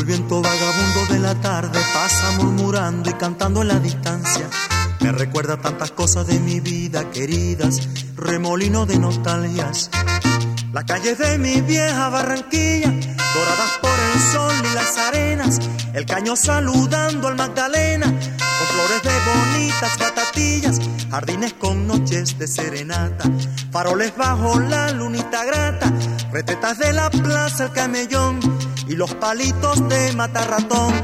el viento vagabundo de la tarde pasa murmurando y cantando en la distancia, me recuerda tantas cosas de mi vida queridas, remolino de nostalgias. Las calles de mi vieja Barranquilla, doradas por el sol y las arenas, el caño saludando al Magdalena, con flores de bonitas batatillas, jardines con noches de serenata, faroles bajo la lunita grata, retetas de la plaza El Camellón y los palitos de matarratón.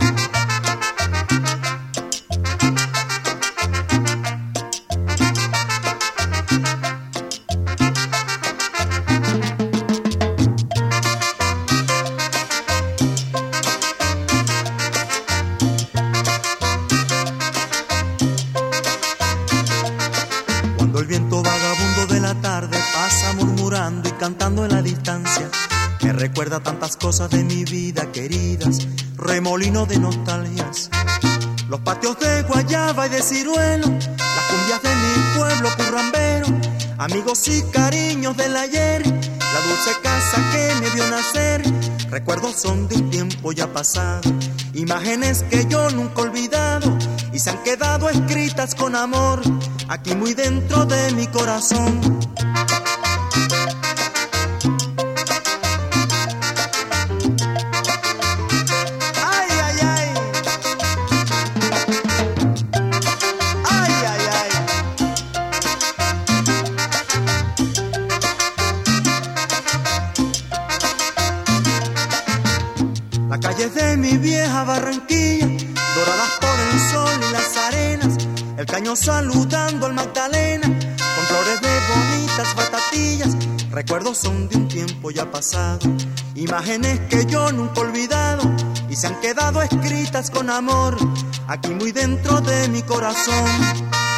El viento vagabundo de la tarde pasa murmurando y cantando en la distancia, me recuerda tantas cosas de mi vida queridas, remolino de nostalgias. Los patios de guayaba y de ciruelo, las cumbias de mi pueblo currambero, amigos y cariños del ayer, la dulce casa que me vio nacer. Recuerdos son de un tiempo ya pasado, imágenes que yo nunca he olvidado y se han quedado escritas con amor aquí muy dentro de mi corazón. Ay, ay, ay. Ay, ay, ay. Las calles de mi vieja Barranquilla, doradas por el sol y las arenas, el caño saludando al Magdalena, con flores de bonitas batatillas. Recuerdos son de un tiempo ya pasado, imágenes que yo nunca he olvidado y se han quedado escritas con amor aquí muy dentro de mi corazón.